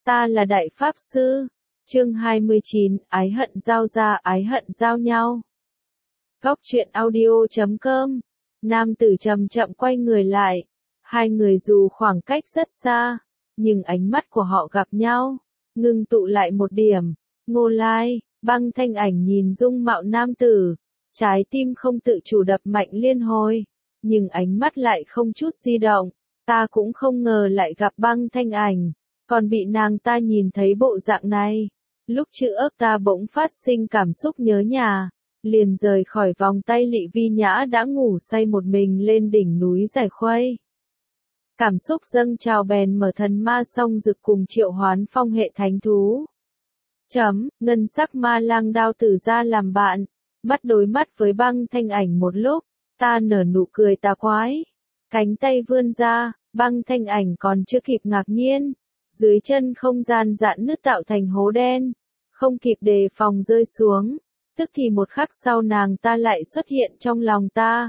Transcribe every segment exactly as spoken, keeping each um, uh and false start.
Ta là Đại Pháp Sư. Chương hai mươi chín, ái hận giao ra, ái hận giao nhau. Góc truyện audio chấm com. Nam tử chậm chậm quay người lại. Hai người dù khoảng cách rất xa, nhưng ánh mắt của họ gặp nhau, ngưng tụ lại một điểm. Ngô Lai, Băng Thanh Ảnh nhìn dung mạo nam tử, trái tim không tự chủ đập mạnh liên hồi, nhưng ánh mắt lại không chút di động. Ta cũng không ngờ lại gặp Băng Thanh Ảnh, còn bị nàng ta nhìn thấy bộ dạng này. Lúc chữ ức ta bỗng phát sinh cảm xúc nhớ nhà, liền rời khỏi vòng tay Lị Vi Nhã đã ngủ say một mình lên đỉnh núi Giải Khuây. Cảm xúc dâng trào bèn mở thần ma song dực cùng triệu hoán phong hệ thánh thú. Chấm, ngân sắc ma lang đao tử ra làm bạn, mắt đối mắt với Băng Thanh Ảnh một lúc, ta nở nụ cười tà quái. Cánh tay vươn ra, Băng Thanh Ảnh còn chưa kịp ngạc nhiên. Dưới chân không gian dạn nứt tạo thành hố đen, không kịp đề phòng rơi xuống, tức thì một khắc sau nàng ta lại xuất hiện trong lòng ta.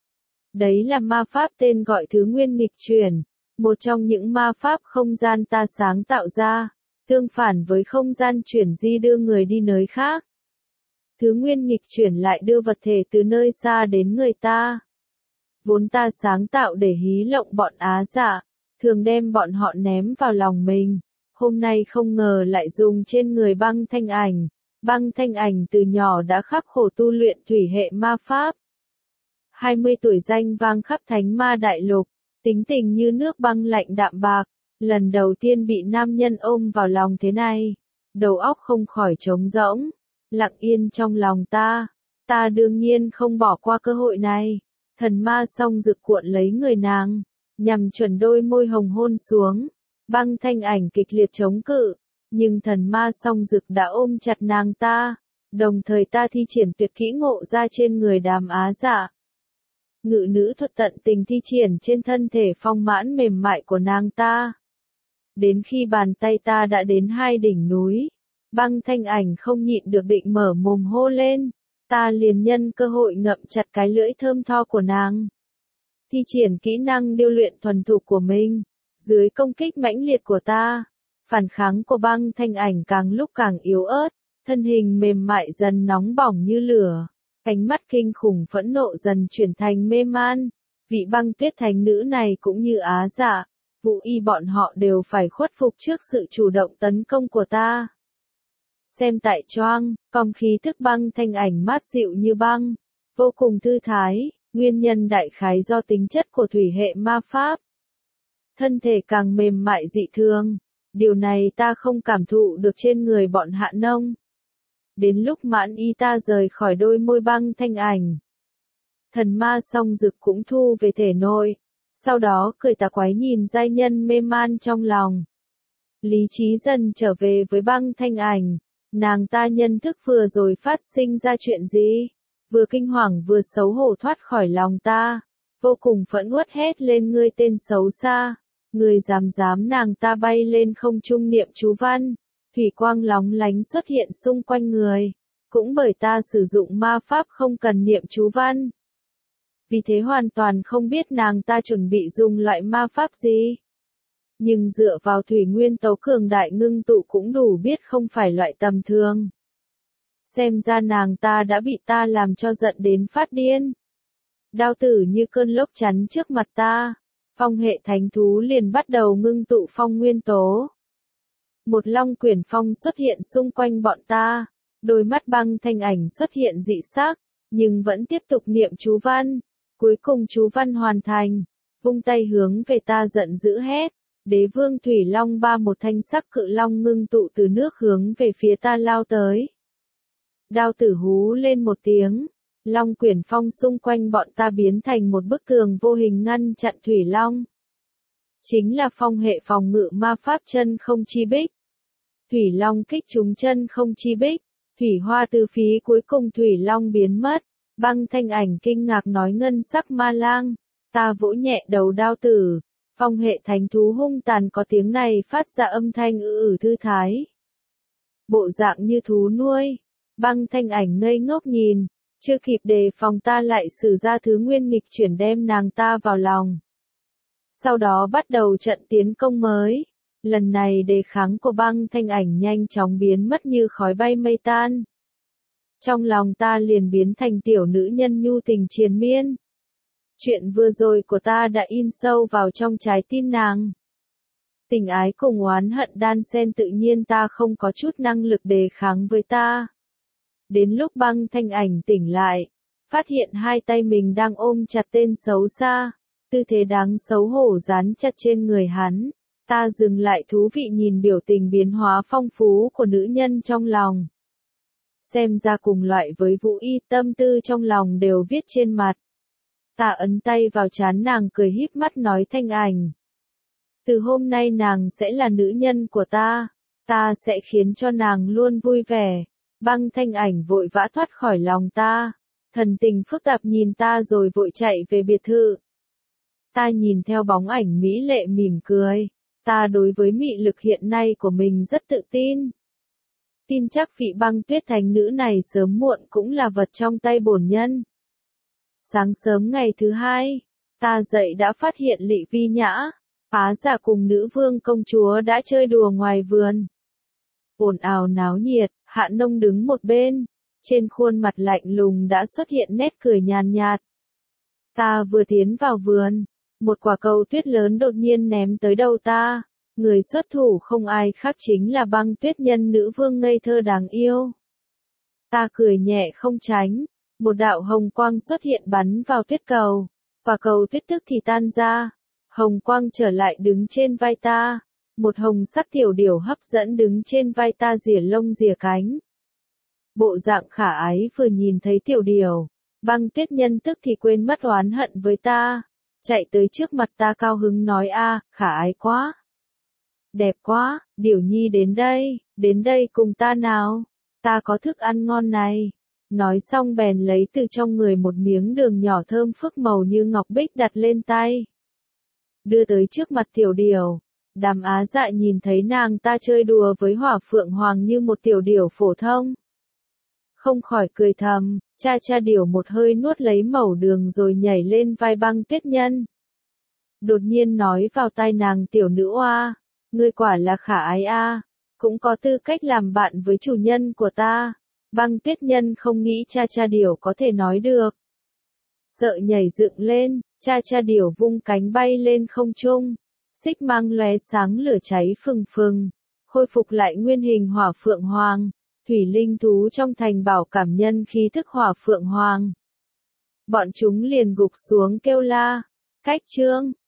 Đấy là ma pháp tên gọi Thứ Nguyên Nghịch Chuyển, một trong những ma pháp không gian ta sáng tạo ra, tương phản với không gian chuyển di đưa người đi nơi khác. Thứ Nguyên Nghịch Chuyển lại đưa vật thể từ nơi xa đến người ta. Vốn ta sáng tạo để hí lộng bọn Á Dạ, thường đem bọn họ ném vào lòng mình, hôm nay không ngờ lại dùng trên người Băng Thanh Ảnh. Băng Thanh Ảnh từ nhỏ đã khắc khổ tu luyện thủy hệ ma pháp. hai mươi tuổi danh vang khắp thánh ma đại lục, tính tình như nước băng lạnh đạm bạc, lần đầu tiên bị nam nhân ôm vào lòng thế này, đầu óc không khỏi trống rỗng, lặng yên trong lòng ta, ta đương nhiên không bỏ qua cơ hội này, thần ma song dực cuộn lấy người nàng, nhằm chuẩn đôi môi hồng hôn xuống. Băng Thanh Ảnh kịch liệt chống cự, nhưng thần ma song dực đã ôm chặt nàng ta, đồng thời ta thi triển tuyệt kỹ ngộ ra trên người Đàm Á Dạ. Ngự nữ thuật tận tình thi triển trên thân thể phong mãn mềm mại của nàng ta. Đến khi bàn tay ta đã đến hai đỉnh núi, Băng Thanh Ảnh không nhịn được định mở mồm hô lên, ta liền nhân cơ hội ngậm chặt cái lưỡi thơm tho của nàng. Thi triển kỹ năng điêu luyện thuần thục của mình, dưới công kích mãnh liệt của ta, phản kháng của Băng Thanh Ảnh càng lúc càng yếu ớt, thân hình mềm mại dần nóng bỏng như lửa, ánh mắt kinh khủng phẫn nộ dần chuyển thành mê man. Vị băng tuyết thánh nữ này cũng như Á Dạ, Vũ Y bọn họ đều phải khuất phục trước sự chủ động tấn công của ta. Xem tại choang, cong khí thức Băng Thanh Ảnh mát dịu như băng, vô cùng thư thái, nguyên nhân đại khái do tính chất của thủy hệ ma pháp. Thân thể càng mềm mại dị thường, điều này ta không cảm thụ được trên người bọn Hạ Nông. Đến lúc mãn y ta rời khỏi đôi môi Băng Thanh Ảnh, thần ma song dực cũng thu về thể nội, sau đó cười tà quái nhìn giai nhân mê man trong lòng. Lý trí dần trở về với Băng Thanh Ảnh, nàng ta nhận thức vừa rồi phát sinh ra chuyện gì, vừa kinh hoàng vừa xấu hổ thoát khỏi lòng ta, vô cùng phẫn uất hét lên ngươi tên xấu xa, người dám dám. Nàng ta bay lên không trung niệm chú văn, thủy quang lóng lánh xuất hiện xung quanh người, cũng bởi ta sử dụng ma pháp không cần niệm chú văn. Vì thế hoàn toàn không biết nàng ta chuẩn bị dùng loại ma pháp gì. Nhưng dựa vào thủy nguyên tố cường đại ngưng tụ cũng đủ biết không phải loại tầm thường. Xem ra nàng ta đã bị ta làm cho giận đến phát điên. Đao tử như cơn lốc chắn trước mặt ta, phong hệ thánh thú liền bắt đầu ngưng tụ phong nguyên tố. Một long quyển phong xuất hiện xung quanh bọn ta, đôi mắt Băng Thanh Ảnh xuất hiện dị sắc, nhưng vẫn tiếp tục niệm chú văn. Cuối cùng chú văn hoàn thành, vung tay hướng về ta giận dữ hét, đế vương thủy long ba một thanh sắc cự long ngưng tụ từ nước hướng về phía ta lao tới. Đao tử hú lên một tiếng, long quyển phong xung quanh bọn ta biến thành một bức tường vô hình ngăn chặn thủy long. Chính là phong hệ phòng ngự ma pháp chân không chi bích. Thủy long kích trúng chân không chi bích, thủy hoa từ phí cuối cùng thủy long biến mất. Băng Thanh Ảnh kinh ngạc nói ngân sắc ma lang, ta vỗ nhẹ đầu đao tử, phong hệ thánh thú hung tàn có tiếng này phát ra âm thanh ư ử thư thái. Bộ dạng như thú nuôi, Băng Thanh Ảnh ngây ngốc nhìn, chưa kịp đề phòng ta lại sử ra Thứ Nguyên Nghịch Chuyển đem nàng ta vào lòng. Sau đó bắt đầu trận tiến công mới, Lần này đề kháng của băng thanh ảnh nhanh chóng biến mất như khói bay mây tan. Trong lòng ta liền biến thành tiểu nữ nhân nhu tình triền miên. Chuyện vừa rồi của ta đã in sâu vào trong trái tim nàng. Tình ái cùng oán hận đan xen tự nhiên ta không có chút năng lực đề kháng với ta. Đến lúc băng thanh ảnh tỉnh lại, phát hiện hai tay mình đang ôm chặt tên xấu xa, tư thế đáng xấu hổ dán chặt trên người hắn. Ta dừng lại thú vị nhìn biểu tình biến hóa phong phú của nữ nhân trong lòng. Xem ra cùng loại với Vũ Y, tâm tư trong lòng đều viết trên mặt. Ta ấn tay vào trán nàng cười híp mắt nói thanh ảnh. Từ hôm nay nàng sẽ là nữ nhân của ta, ta sẽ khiến cho nàng luôn vui vẻ. Băng thanh ảnh vội vã thoát khỏi lòng ta, thần tình phức tạp nhìn ta rồi vội chạy về biệt thự. Ta nhìn theo bóng ảnh mỹ lệ mỉm cười, ta đối với mị lực hiện nay của mình rất tự tin. Tin chắc vị băng tuyết thánh nữ này sớm muộn cũng là vật trong tay bổn nhân. Sáng sớm ngày thứ hai, ta dậy đã phát hiện Lị Vi Nhã, Phá Dạ cùng nữ vương công chúa đã chơi đùa ngoài vườn. Ồn ào náo nhiệt, Hạ Nông đứng một bên, trên khuôn mặt lạnh lùng đã xuất hiện nét cười nhàn nhạt. Ta vừa tiến vào vườn, một quả cầu tuyết lớn đột nhiên ném tới đầu ta, người xuất thủ không ai khác chính là băng tuyết nhân nữ vương ngây thơ đáng yêu. Ta cười nhẹ không tránh, một đạo hồng quang xuất hiện bắn vào tuyết cầu, quả cầu tuyết tức thì tan ra, hồng quang trở lại đứng trên vai ta. Một hồng sắc tiểu điểu hấp dẫn đứng trên vai ta rỉa lông rỉa cánh. Bộ dạng khả ái vừa nhìn thấy tiểu điểu, băng tuyết nhân tức thì quên mất oán hận với ta, chạy tới trước mặt ta cao hứng nói a, khả ái quá. Đẹp quá, điểu nhi đến đây, đến đây cùng ta nào, ta có thức ăn ngon này. Nói xong bèn lấy từ trong người một miếng đường nhỏ thơm phức màu như ngọc bích đặt lên tay. Đưa tới trước mặt tiểu điểu. Đàm Á Dạ nhìn thấy nàng ta chơi đùa với Hỏa Phượng Hoàng như một tiểu điểu phổ thông. Không khỏi cười thầm, cha cha điểu một hơi nuốt lấy mẩu đường rồi nhảy lên vai băng tuyết nhân. Đột nhiên nói vào tai nàng tiểu nữ oa, ngươi quả là khả ái a, cũng có tư cách làm bạn với chủ nhân của ta. Băng tuyết nhân không nghĩ cha cha điểu có thể nói được. Sợ nhảy dựng lên, cha cha điểu vung cánh bay lên không trung. Xích mang lóe sáng lửa cháy phừng phừng, khôi phục lại nguyên hình Hỏa Phượng Hoàng, thủy linh thú trong thành bảo cảm nhân khí thức Hỏa Phượng Hoàng. Bọn chúng liền gục xuống kêu la, cách chương.